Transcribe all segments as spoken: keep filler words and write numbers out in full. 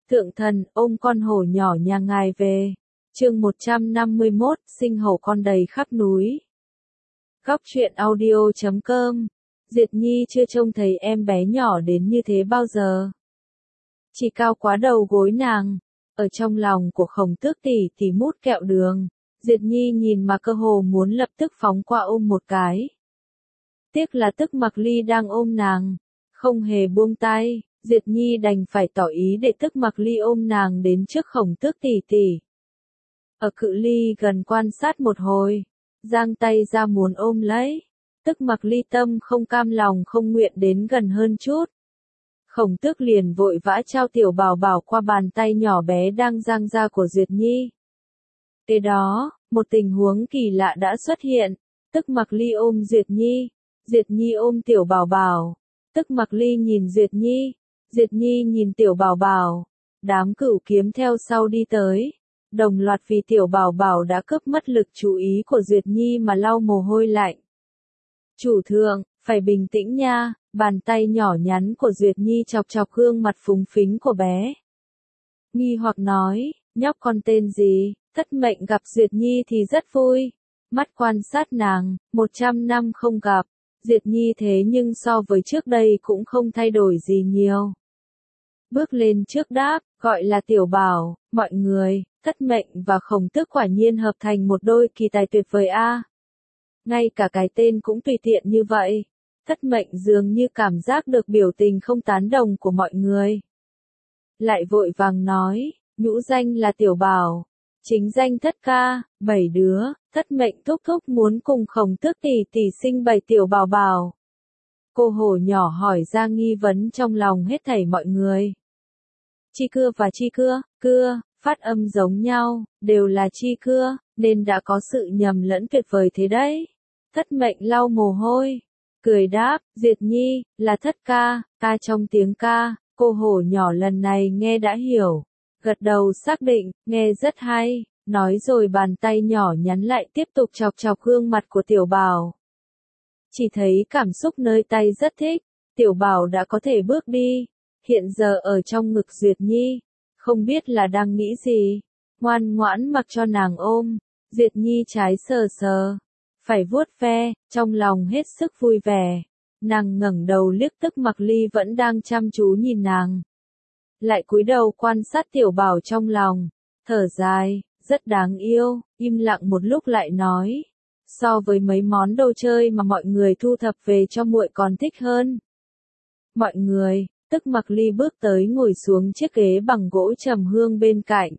Thượng thần, ôm con hổ nhỏ nhà ngài về. Chương một trăm năm mươi mốt, sinh hổ con đầy khắp núi. Góc truyện audio chấm com. Diệt Nhi chưa trông thấy em bé nhỏ đến như thế bao giờ. Chỉ cao quá đầu gối nàng. Ở trong lòng của Khổng Tước tỷ tỷ mút kẹo đường. Diệt Nhi nhìn mà cơ hồ muốn lập tức phóng qua ôm một cái. Tiếc là Tức Mặc Ly đang ôm nàng, không hề buông tay. Diệt Nhi đành phải tỏ ý để Tức Mặc Ly ôm nàng đến trước Khổng Tước tỷ tỷ. Ở cự ly gần quan sát một hồi, giang tay ra muốn ôm lấy. Tức Mặc Ly tâm không cam lòng không nguyện đến gần hơn chút. Khổng Tước liền vội vã trao tiểu bảo bảo qua bàn tay nhỏ bé đang giang ra của Duyệt Nhi. Kế đó, một tình huống kỳ lạ đã xuất hiện. Tức Mặc Ly ôm Duyệt Nhi, Duyệt Nhi ôm tiểu bảo bảo. Tức Mặc Ly nhìn Duyệt Nhi, Duyệt Nhi nhìn tiểu bảo bảo. Đám cửu kiếm theo sau đi tới, đồng loạt vì tiểu bảo bảo đã cướp mất lực chú ý của Duyệt Nhi mà lau mồ hôi lạnh. Chủ thượng, phải bình tĩnh nha. Bàn tay nhỏ nhắn của Duyệt Nhi chọc chọc gương mặt phúng phính của bé. Nghi hoặc nói, nhóc con tên gì? Thất Mệnh gặp Duyệt Nhi thì rất vui. Mắt quan sát nàng, một trăm năm không gặp. Duyệt Nhi thế nhưng so với trước đây cũng không thay đổi gì nhiều. Bước lên trước đáp, gọi là tiểu bảo, mọi người, Thất Mệnh và Khổng Tước quả nhiên hợp thành một đôi kỳ tài tuyệt vời a. Ngay cả cái tên cũng tùy tiện như vậy. Thất Mệnh dường như cảm giác được biểu tình không tán đồng của mọi người. Lại vội vàng nói, nhũ danh là tiểu bảo, chính danh Thất ca, bảy đứa. Thất Mệnh thúc thúc muốn cùng Khổng Tước tỷ tỷ sinh bảy tiểu bảo bảo. Cô hổ nhỏ hỏi ra nghi vấn trong lòng hết thảy mọi người. Chi cưa và chi cưa, cưa, phát âm giống nhau, đều là chi cưa, nên đã có sự nhầm lẫn tuyệt vời thế đấy. Thất Mệnh lau mồ hôi, cười đáp, Duyệt Nhi, là Thất ca, ca trong tiếng ca. Cô hổ nhỏ lần này nghe đã hiểu, gật đầu xác định, nghe rất hay, nói rồi bàn tay nhỏ nhắn lại tiếp tục chọc chọc gương mặt của tiểu bảo. Chỉ thấy cảm xúc nơi tay rất thích, tiểu bảo đã có thể bước đi, hiện giờ ở trong ngực Duyệt Nhi, không biết là đang nghĩ gì, ngoan ngoãn mặc cho nàng ôm. Duyệt Nhi trái sờ sờ, phải vuốt ve, trong lòng hết sức vui vẻ. Nàng ngẩng đầu liếc Tức Mặc Ly vẫn đang chăm chú nhìn nàng. Lại cúi đầu quan sát tiểu bảo trong lòng, thở dài, rất đáng yêu, im lặng một lúc lại nói. So với mấy món đồ chơi mà mọi người thu thập về cho muội còn thích hơn. Mọi người, Tức Mặc Ly bước tới ngồi xuống chiếc ghế bằng gỗ trầm hương bên cạnh.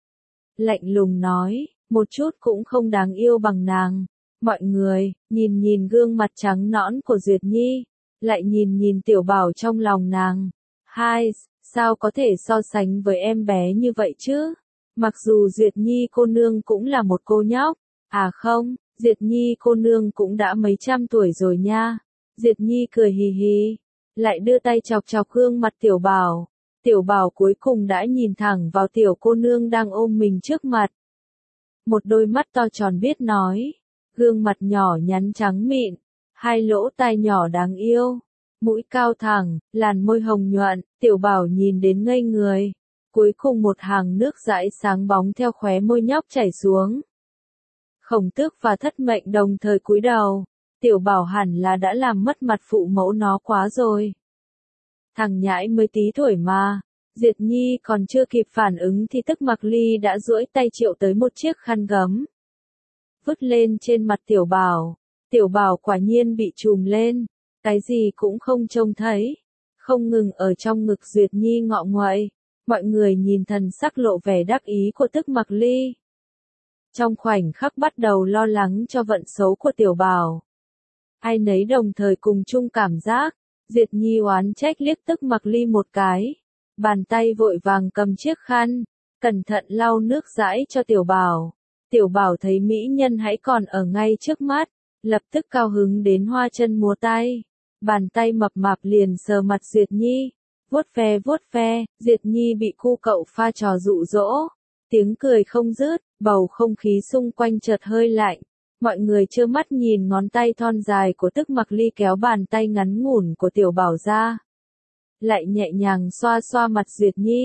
Lạnh lùng nói, một chút cũng không đáng yêu bằng nàng. Mọi người, nhìn nhìn gương mặt trắng nõn của Duyệt Nhi, lại nhìn nhìn tiểu bảo trong lòng nàng. Hai, sao có thể so sánh với em bé như vậy chứ? Mặc dù Duyệt Nhi cô nương cũng là một cô nhóc. À không, Duyệt Nhi cô nương cũng đã mấy trăm tuổi rồi nha. Duyệt Nhi cười hì hì, lại đưa tay chọc chọc gương mặt tiểu bảo. Tiểu bảo cuối cùng đã nhìn thẳng vào tiểu cô nương đang ôm mình trước mặt. Một đôi mắt to tròn biết nói. Gương mặt nhỏ nhắn trắng mịn, hai lỗ tai nhỏ đáng yêu, mũi cao thẳng, làn môi hồng nhuận, tiểu bảo nhìn đến ngây người. Cuối cùng một hàng nước dãi sáng bóng theo khóe môi nhóc chảy xuống. Khổng Tước và Thất Mệnh đồng thời cúi đầu, tiểu bảo hẳn là đã làm mất mặt phụ mẫu nó quá rồi. Thằng nhãi mới tí tuổi mà. Duyệt Nhi còn chưa kịp phản ứng thì Tức Mặc Ly đã duỗi tay triệu tới một chiếc khăn gấm. Vứt lên trên mặt tiểu bảo, tiểu bảo quả nhiên bị trùm lên, cái gì cũng không trông thấy, không ngừng ở trong ngực Duyệt Nhi ngọ nguậy. Mọi người nhìn thần sắc lộ vẻ đắc ý của Tức Mặc Ly. Trong khoảnh khắc bắt đầu lo lắng cho vận số của tiểu bảo. Ai nấy đồng thời cùng chung cảm giác, Duyệt Nhi oán trách liếc Tức Mặc Ly một cái, bàn tay vội vàng cầm chiếc khăn, cẩn thận lau nước dãi cho tiểu bảo. Tiểu bảo thấy mỹ nhân hãy còn ở ngay trước mắt, lập tức cao hứng đến hoa chân múa tay. Bàn tay mập mạp liền sờ mặt Duyệt Nhi, vuốt ve vuốt ve. Duyệt Nhi bị cu cậu pha trò dụ dỗ, tiếng cười không dứt, bầu không khí xung quanh chợt hơi lạnh. Mọi người trơ mắt nhìn ngón tay thon dài của Tức Mặc Ly kéo bàn tay ngắn ngủn của tiểu bảo ra, lại nhẹ nhàng xoa xoa mặt Duyệt Nhi.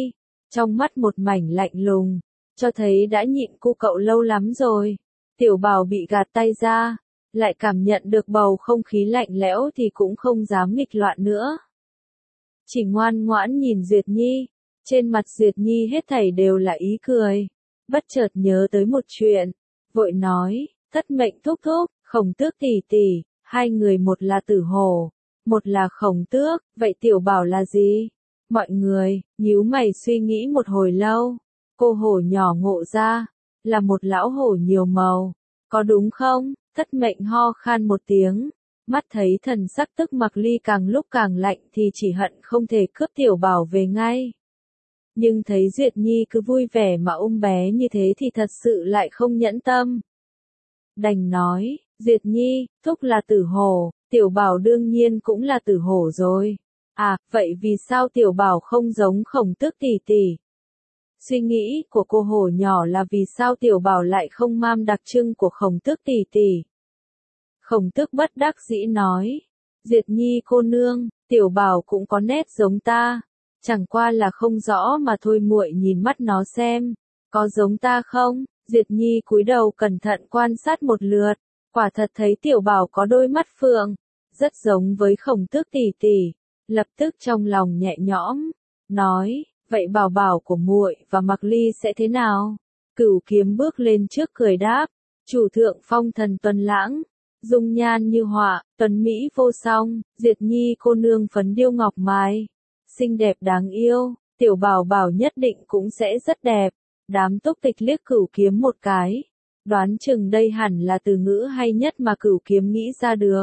trong mắt một mảnh lạnh lùng, cho thấy đã nhịn cu cậu lâu lắm rồi. Tiểu Bảo bị gạt tay ra, lại cảm nhận được bầu không khí lạnh lẽo thì cũng không dám nghịch loạn nữa. Chỉ ngoan ngoãn nhìn Duyệt Nhi, trên mặt Duyệt Nhi hết thảy đều là ý cười, bất chợt nhớ tới một chuyện, vội nói, thất mệnh thúc thúc, Khổng Tước tỷ tỷ, hai người một là Tử Hổ, một là Khổng Tước, vậy Tiểu Bảo là gì? Mọi người, nhíu mày suy nghĩ một hồi lâu, cô hổ nhỏ ngộ ra, là một lão hổ nhiều màu, có đúng không? Thất mệnh ho khan một tiếng, mắt thấy thần sắc Tức Mặc Ly càng lúc càng lạnh thì chỉ hận không thể cướp Tiểu Bảo về ngay. Nhưng thấy Duyệt Nhi cứ vui vẻ mà ôm bé như thế thì thật sự lại không nhẫn tâm. Đành nói, Duyệt Nhi, thúc là Tử Hổ, Tiểu Bảo đương nhiên cũng là Tử Hổ rồi. À, vậy vì sao Tiểu Bảo không giống Khổng Tước tỷ tỷ? Suy nghĩ của cô hổ nhỏ là vì sao Tiểu Bảo lại không mang đặc trưng của Khổng Tước tỷ tỷ. Khổng Tước bất đắc dĩ nói, Duyệt Nhi cô nương, Tiểu Bảo cũng có nét giống ta, chẳng qua là không rõ mà thôi, muội nhìn mắt nó xem, có giống ta không? Duyệt Nhi cúi đầu cẩn thận quan sát một lượt, quả thật thấy Tiểu Bảo có đôi mắt phượng, rất giống với Khổng Tước tỷ tỷ, lập tức trong lòng nhẹ nhõm, nói, vậy bảo bảo của muội và Mặc Ly sẽ thế nào? Cửu Kiếm bước lên trước cười đáp, chủ thượng phong thần tuấn lãng, dung nhan như họa, tuấn mỹ vô song, Duyệt Nhi cô nương phấn điêu ngọc mài, xinh đẹp đáng yêu, Tiểu Bảo bảo nhất định cũng sẽ rất đẹp. Đám Túc Tịch liếc Cửu Kiếm một cái, đoán chừng đây hẳn là từ ngữ hay nhất mà Cửu Kiếm nghĩ ra được.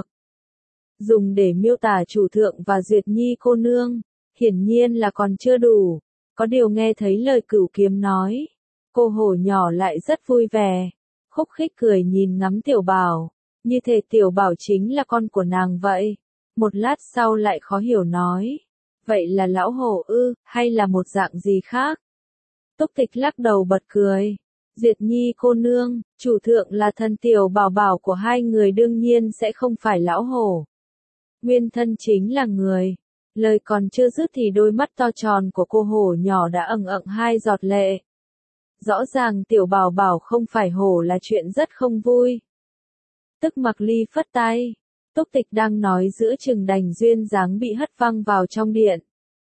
Dùng để miêu tả chủ thượng và Duyệt Nhi cô nương, hiển nhiên là còn chưa đủ. Có điều nghe thấy lời Cửu Kiếm nói, cô hổ nhỏ lại rất vui vẻ, khúc khích cười nhìn ngắm Tiểu Bảo, như thể Tiểu Bảo chính là con của nàng vậy. Một lát sau lại khó hiểu nói, vậy là lão hổ ư, hay là một dạng gì khác? Túc Tịch lắc đầu bật cười, Duyệt Nhi cô nương, chủ thượng là thân Tiểu Bảo bảo của hai người đương nhiên sẽ không phải lão hổ. Nguyên thân chính là người. Lời còn chưa dứt thì đôi mắt to tròn của cô hổ nhỏ đã ẩn ẩn hai giọt lệ. Rõ ràng Tiểu Bảo bảo không phải hổ là chuyện rất không vui. Tức Mặc Ly phất tay, Túc Tịch đang nói giữa chừng đành duyên dáng bị hất văng vào trong điện.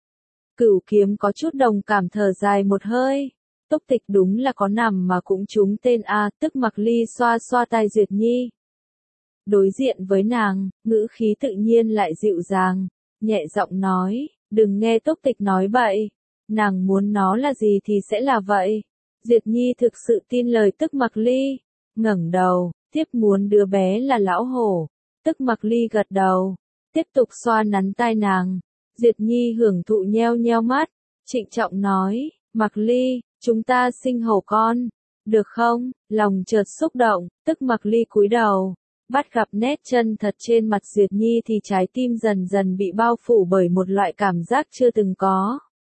Cửu Kiếm có chút đồng cảm thở dài một hơi, Túc Tịch đúng là có nằm mà cũng trúng tên a. Tức Mặc Ly xoa xoa tai Duyệt Nhi. Đối diện với nàng, ngữ khí tự nhiên lại dịu dàng, nhẹ giọng nói, đừng nghe Túc Tịch nói bậy, nàng muốn nó là gì thì sẽ là vậy. Duyệt Nhi thực sự tin lời Tức Mặc Ly, ngẩng đầu, tiếp muốn đứa bé là lão hổ. Tức Mặc Ly gật đầu, tiếp tục xoa nắn tai nàng. Duyệt Nhi hưởng thụ nheo nheo mắt, trịnh trọng nói, Mặc Ly, chúng ta sinh hổ con, được không? Lòng chợt xúc động, Tức Mặc Ly cúi đầu, bắt gặp nét chân thật trên mặt Duyệt Nhi thì trái tim dần dần bị bao phủ bởi một loại cảm giác chưa từng có.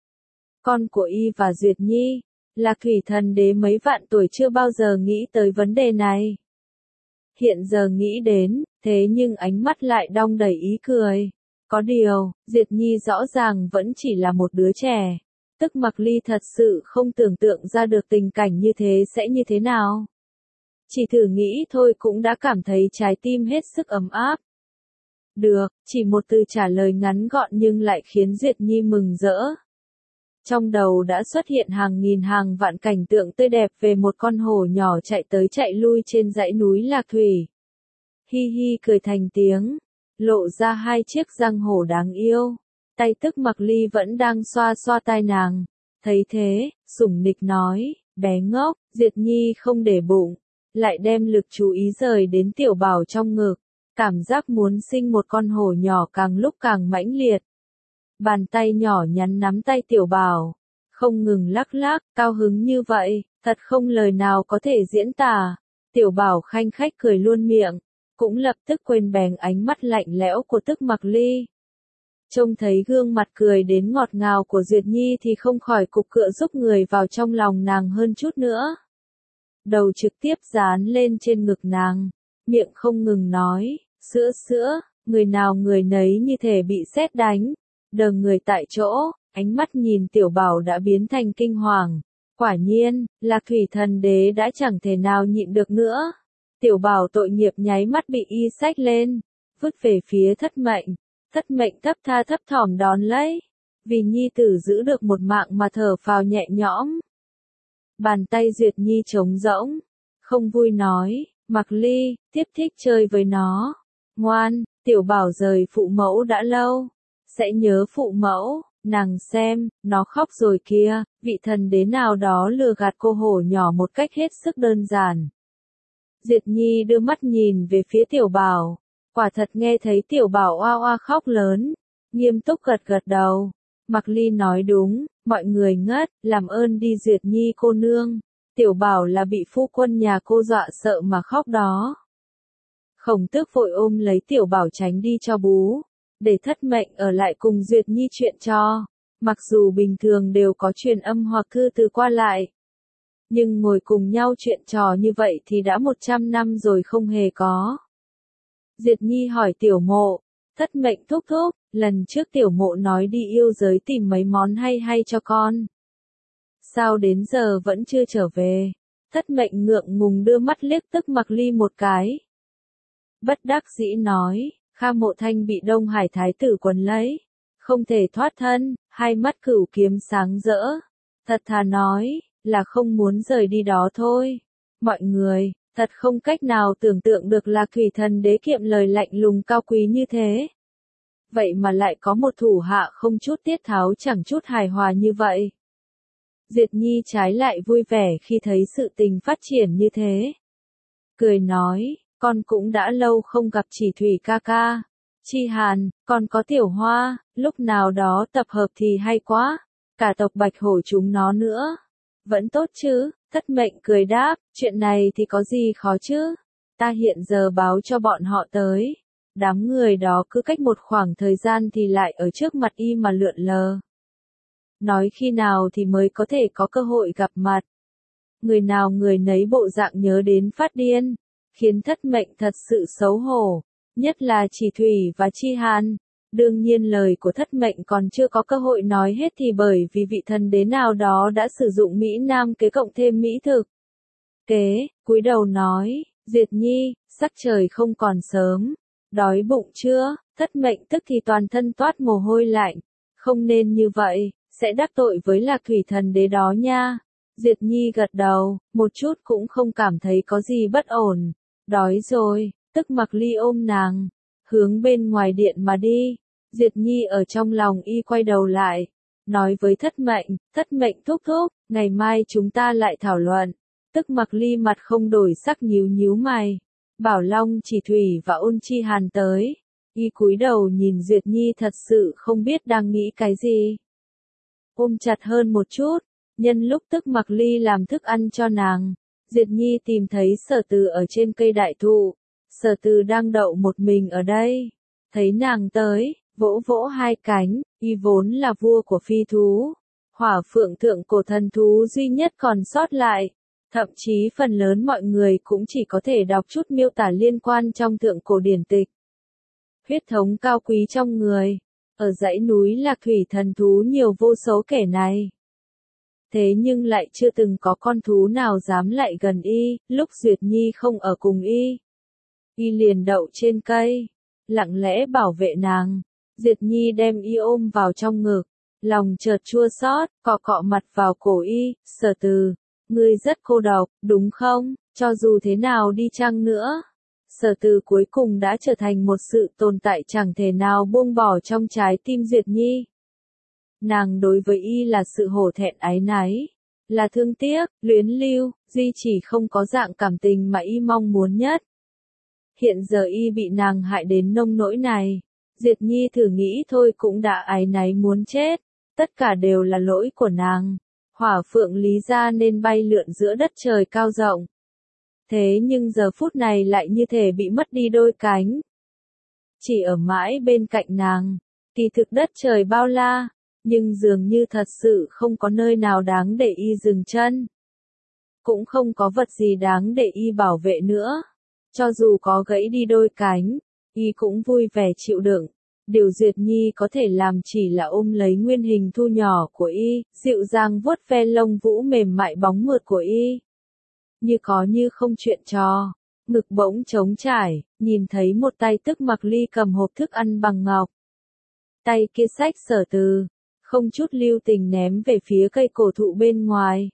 Con của y và Duyệt Nhi, là Thủy Thần Đế mấy vạn tuổi chưa bao giờ nghĩ tới vấn đề này. Hiện giờ nghĩ đến, thế nhưng ánh mắt lại đong đầy ý cười. Có điều, Duyệt Nhi rõ ràng vẫn chỉ là một đứa trẻ. Tức Mặc Ly thật sự không tưởng tượng ra được tình cảnh như thế sẽ như thế nào. Chỉ thử nghĩ thôi cũng đã cảm thấy trái tim hết sức ấm áp. Được, chỉ một từ trả lời ngắn gọn nhưng lại khiến Duyệt Nhi mừng rỡ. Trong đầu đã xuất hiện hàng nghìn hàng vạn cảnh tượng tươi đẹp về một con hổ nhỏ chạy tới chạy lui trên dãy núi Lạc Thủy. Hi hi cười thành tiếng, lộ ra hai chiếc răng hổ đáng yêu. Tay Tức Mặc Ly vẫn đang xoa xoa tai nàng. Thấy thế, sủng nịch nói, bé ngốc, Duyệt Nhi không để bụng, lại đem lực chú ý rời đến Tiểu Bảo trong ngực. Cảm giác muốn sinh một con hổ nhỏ càng lúc càng mãnh liệt. Bàn tay nhỏ nhắn nắm tay Tiểu Bảo, không ngừng lắc lắc, cao hứng như vậy, thật không lời nào có thể diễn tả. Tiểu Bảo khanh khách cười luôn miệng, cũng lập tức quên bén ánh mắt lạnh lẽo của Tức Mặc Ly. Trông thấy gương mặt cười đến ngọt ngào của Duyệt Nhi thì không khỏi cục cựa giúp người vào trong lòng nàng hơn chút nữa. Đầu trực tiếp dán lên trên ngực nàng, miệng không ngừng nói, sữa sữa, người nào người nấy như thể bị sét đánh, đờ người tại chỗ. ánh mắt nhìn tiểu bảo đã biến thành kinh hoàng. Quả nhiên, Lạc Thủy Thần Đế đã chẳng thể nào nhịn được nữa. Tiểu bảo tội nghiệp nháy mắt bị y xách lên, vứt về phía Thất Mệnh. Thất Mệnh thấp tha thấp thỏm đón lấy, vì nhi tử giữ được một mạng mà thở phào nhẹ nhõm. Bàn tay Duyệt Nhi trống rỗng, không vui nói, Mặc Ly, tiếp thích chơi với nó. Ngoan, tiểu bảo rời phụ mẫu đã lâu, sẽ nhớ phụ mẫu. Nàng xem, nó khóc rồi kia, vị thần đế nào đó lừa gạt cô hổ nhỏ một cách hết sức đơn giản. Diệt Nhi đưa mắt nhìn về phía tiểu bảo, quả thật nghe thấy tiểu bảo oa oa khóc lớn, nghiêm túc gật gật đầu. Mặc Ly nói đúng, mọi người ngất, làm ơn đi Duyệt Nhi cô nương, tiểu bảo là bị phu quân nhà cô dọa sợ mà khóc đó. Khổng Tước vội ôm lấy tiểu bảo tránh đi cho bú, để Thất Mệnh ở lại cùng Duyệt Nhi chuyện cho. Mặc dù bình thường đều có truyền âm hoặc thư từ qua lại, nhưng ngồi cùng nhau chuyện trò như vậy thì đã một trăm năm rồi không hề có. Duyệt Nhi hỏi tiểu mộ, Thất Mệnh thúc thúc, lần trước tiểu mộ nói đi yêu giới tìm mấy món hay hay cho con. Sao đến giờ vẫn chưa trở về? Thất Mệnh ngượng ngùng đưa mắt liếc Tức Mặc Ly một cái. Bất đắc dĩ nói, Kha Mộ Thanh bị Đông Hải Thái tử quấn lấy, không thể thoát thân, hai mắt cửu kiếm sáng rỡ. Thật thà nói, là không muốn rời đi đó thôi. Mọi người, thật không cách nào tưởng tượng được là Thủy Thần Đế kiệm lời lạnh lùng cao quý như thế. Vậy mà lại có một thủ hạ không chút tiết tháo chẳng chút hài hòa như vậy. Diệt Nhi trái lại vui vẻ khi thấy sự tình phát triển như thế. Cười nói, con cũng đã lâu không gặp Chỉ Thủy ca ca. Chi Hàn, còn có Tiểu Hoa, lúc nào đó tập hợp thì hay quá. Cả tộc Bạch Hổ chúng nó nữa. Vẫn tốt chứ? Thất Mệnh cười đáp, chuyện này thì có gì khó chứ? Ta hiện giờ báo cho bọn họ tới. Đám người đó cứ cách một khoảng thời gian thì lại ở trước mặt y mà lượn lờ. Nói khi nào thì mới có thể có cơ hội gặp mặt. Người nào người nấy bộ dạng nhớ đến phát điên, khiến Thất Mệnh thật sự xấu hổ, nhất là Chỉ Thủy và Chi Hàn. Đương nhiên lời của Thất Mệnh còn chưa có cơ hội nói hết thì bởi vì vị thần đế nào đó đã sử dụng Mỹ Nam kế cộng thêm Mỹ thực. Kế, cúi đầu nói, Duyệt Nhi, sắc trời không còn sớm, đói bụng chưa? Thất Mệnh tức thì toàn thân toát mồ hôi lạnh, không nên như vậy, sẽ đắc tội với Lạc Thủy Thần Đế đó nha. Duyệt Nhi gật đầu, một chút cũng không cảm thấy có gì bất ổn. Đói rồi, Tức Mặc Ly ôm nàng, hướng bên ngoài điện mà đi. Duyệt Nhi ở trong lòng y quay đầu lại, nói với Thất Mệnh, Thất Mệnh thúc thúc, ngày mai chúng ta lại thảo luận. Tức Mặc Ly mặt không đổi sắc nhíu nhíu mày. Bảo Long, Chỉ Thủy và Ôn Chi Hàn tới. Y cúi đầu nhìn Duyệt Nhi thật sự không biết đang nghĩ cái gì. Ôm chặt hơn một chút, nhân lúc Tức Mặc Ly làm thức ăn cho nàng, Duyệt Nhi tìm thấy Sở Từ ở trên cây đại thụ. Sở Từ đang đậu một mình ở đây. Thấy nàng tới, vỗ vỗ hai cánh, y vốn là vua của phi thú. Hỏa Phượng thượng cổ thần thú duy nhất còn sót lại. Thậm chí phần lớn mọi người cũng chỉ có thể đọc chút miêu tả liên quan trong thượng cổ điển tịch. Huyết thống cao quý trong người. Ở dãy núi Lạc Thủy thần thú nhiều vô số kẻ này. Thế nhưng lại chưa từng có con thú nào dám lại gần y, lúc Duyệt Nhi không ở cùng y. Y liền đậu trên cây, lặng lẽ bảo vệ nàng. Duyệt Nhi đem y ôm vào trong ngực, lòng chợt chua xót, cọ cọ mặt vào cổ y. Sở Từ, ngươi rất cô độc, đúng không? Cho dù thế nào đi chăng nữa, Sở Từ cuối cùng đã trở thành một sự tồn tại chẳng thể nào buông bỏ trong trái tim Duyệt Nhi. Nàng đối với y là sự hổ thẹn áy náy, là thương tiếc, luyến lưu, duy chỉ không có dạng cảm tình mà y mong muốn nhất. Hiện giờ y bị nàng hại đến nông nỗi này, Duyệt Nhi thử nghĩ thôi cũng đã áy náy muốn chết, tất cả đều là lỗi của nàng. Hỏa Phượng lý ra nên bay lượn giữa đất trời cao rộng. Thế nhưng giờ phút này lại như thể bị mất đi đôi cánh. Chỉ ở mãi bên cạnh nàng, kỳ thực đất trời bao la, nhưng dường như thật sự không có nơi nào đáng để y dừng chân. Cũng không có vật gì đáng để y bảo vệ nữa. Cho dù có gãy đi đôi cánh, y cũng vui vẻ chịu đựng. Điều Duyệt Nhi có thể làm chỉ là ôm lấy nguyên hình thu nhỏ của y, dịu dàng vuốt ve lông vũ mềm mại bóng mượt của y. Như có như không chuyện trò, ngực bỗng trống trải, nhìn thấy một tay Tức Mặc Ly cầm hộp thức ăn bằng ngọc. Tay kia xách Sở Từ, không chút lưu tình ném về phía cây cổ thụ bên ngoài.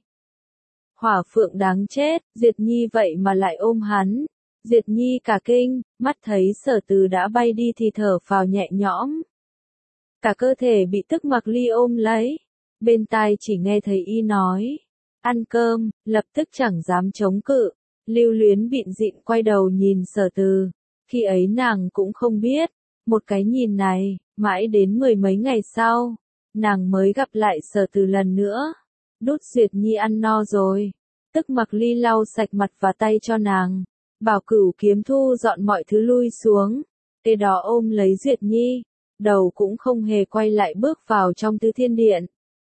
Hỏa Phượng đáng chết, Duyệt Nhi vậy mà lại ôm hắn. Duyệt Nhi cả kinh, mắt thấy Sở Từ đã bay đi thì thở phào nhẹ nhõm. Cả cơ thể bị Tức Mặc Ly ôm lấy, bên tai chỉ nghe thấy y nói, ăn cơm, lập tức chẳng dám chống cự. Lưu Luyến bịn dịn quay đầu nhìn Sở Từ, khi ấy nàng cũng không biết, một cái nhìn này, mãi đến mười mấy ngày sau, nàng mới gặp lại Sở Từ lần nữa. Đút Duyệt Nhi ăn no rồi, Tức Mặc Ly lau sạch mặt và tay cho nàng, bảo Cửu Kiếm thu dọn mọi thứ lui xuống, kế đó ôm lấy Duyệt Nhi, đầu cũng không hề quay lại bước vào trong Tứ Thiên Điện.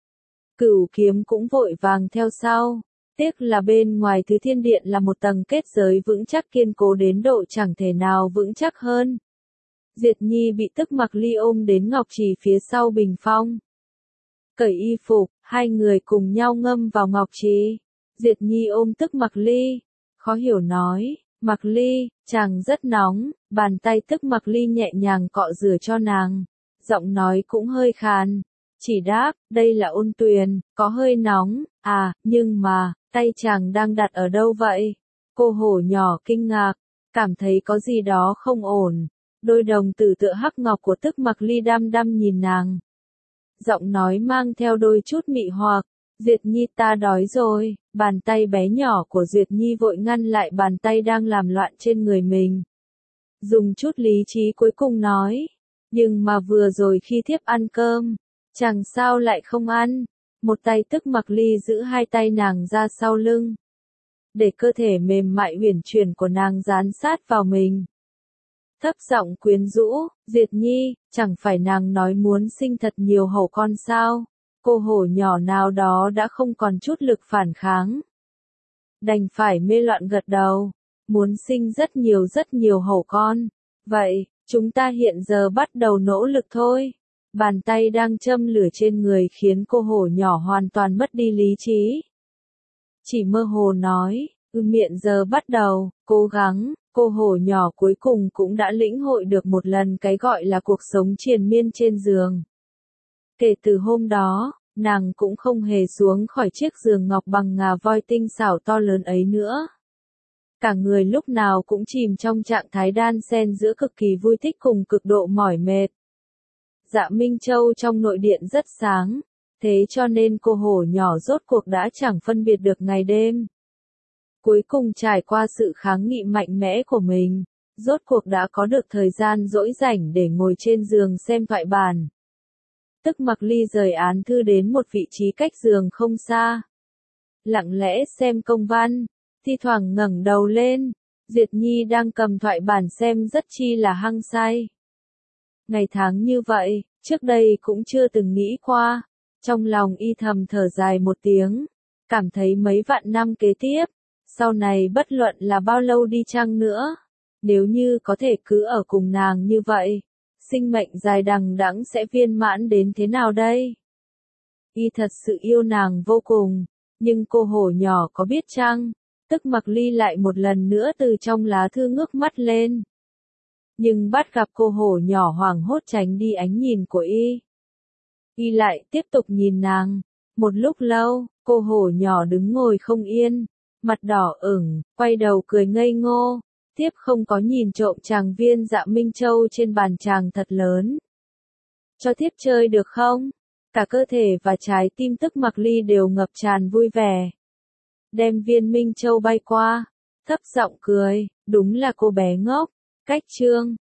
Cửu Kiếm cũng vội vàng theo sau, tiếc là bên ngoài Tứ Thiên Điện là một tầng kết giới vững chắc kiên cố đến độ chẳng thể nào vững chắc hơn. Duyệt Nhi bị Tức Mặc Ly ôm đến ngọc trì phía sau bình phong. Cởi y phục, hai người cùng nhau ngâm vào ngọc trì. Duyệt Nhi ôm Tức Mặc Ly, khó hiểu nói, Mặc Ly, chàng rất nóng, bàn tay Tức Mặc Ly nhẹ nhàng cọ rửa cho nàng, giọng nói cũng hơi khàn, chỉ đáp, đây là ôn tuyền, có hơi nóng, à, nhưng mà, tay chàng đang đặt ở đâu vậy? Cô hổ nhỏ kinh ngạc, cảm thấy có gì đó không ổn, đôi đồng tử tựa hắc ngọc của Tức Mặc Ly đăm đăm nhìn nàng. Giọng nói mang theo đôi chút mị hoặc, Duyệt Nhi ta đói rồi, bàn tay bé nhỏ của Duyệt Nhi vội ngăn lại bàn tay đang làm loạn trên người mình. Dùng chút lý trí cuối cùng nói, nhưng mà vừa rồi khi thiếp ăn cơm, chẳng sao lại không ăn. Một tay Tức Mặc Ly giữ hai tay nàng ra sau lưng, để cơ thể mềm mại uyển chuyển của nàng dán sát vào mình. Thấp giọng quyến rũ, Duyệt Nhi, chẳng phải nàng nói muốn sinh thật nhiều hổ con sao? Cô hổ nhỏ nào đó đã không còn chút lực phản kháng, đành phải mê loạn gật đầu, muốn sinh rất nhiều rất nhiều hổ con. Vậy, chúng ta hiện giờ bắt đầu nỗ lực thôi. Bàn tay đang châm lửa trên người khiến cô hổ nhỏ hoàn toàn mất đi lý trí. Chỉ mơ hồ nói, ừ miệng giờ bắt đầu, cố gắng, cô hổ nhỏ cuối cùng cũng đã lĩnh hội được một lần cái gọi là cuộc sống triền miên trên giường. Kể từ hôm đó, nàng cũng không hề xuống khỏi chiếc giường ngọc bằng ngà voi tinh xảo to lớn ấy nữa. Cả người lúc nào cũng chìm trong trạng thái đan xen giữa cực kỳ vui thích cùng cực độ mỏi mệt. Dạ Minh Châu trong nội điện rất sáng, thế cho nên cô hổ nhỏ rốt cuộc đã chẳng phân biệt được ngày đêm. Cuối cùng trải qua sự kháng nghị mạnh mẽ của mình, rốt cuộc đã có được thời gian rỗi rảnh để ngồi trên giường xem thoại bản. Tức Mặc Ly rời án thư đến một vị trí cách giường không xa, lặng lẽ xem công văn, thi thoảng ngẩng đầu lên, Duyệt Nhi đang cầm thoại bản xem rất chi là hăng say. Ngày tháng như vậy, trước đây cũng chưa từng nghĩ qua, trong lòng y thầm thở dài một tiếng, cảm thấy mấy vạn năm kế tiếp, sau này bất luận là bao lâu đi chăng nữa, nếu như có thể cứ ở cùng nàng như vậy, sinh mệnh dài đằng đẵng sẽ viên mãn đến thế nào đây? Y thật sự yêu nàng vô cùng, nhưng cô hổ nhỏ có biết chăng? Tức Mặc Ly lại một lần nữa từ trong lá thư ngước mắt lên. Nhưng bắt gặp cô hổ nhỏ hoảng hốt tránh đi ánh nhìn của y. Y lại tiếp tục nhìn nàng. Một lúc lâu, cô hổ nhỏ đứng ngồi không yên, mặt đỏ ửng, quay đầu cười ngây ngô. Tiếp không có nhìn trộm chàng viên Dạ Minh Châu trên bàn chàng thật lớn. Cho tiếp chơi được không? Cả cơ thể và trái tim Tức Mặc Ly đều ngập tràn vui vẻ. Đem viên Minh Châu bay qua, thấp giọng cười, đúng là cô bé ngốc. Cách chương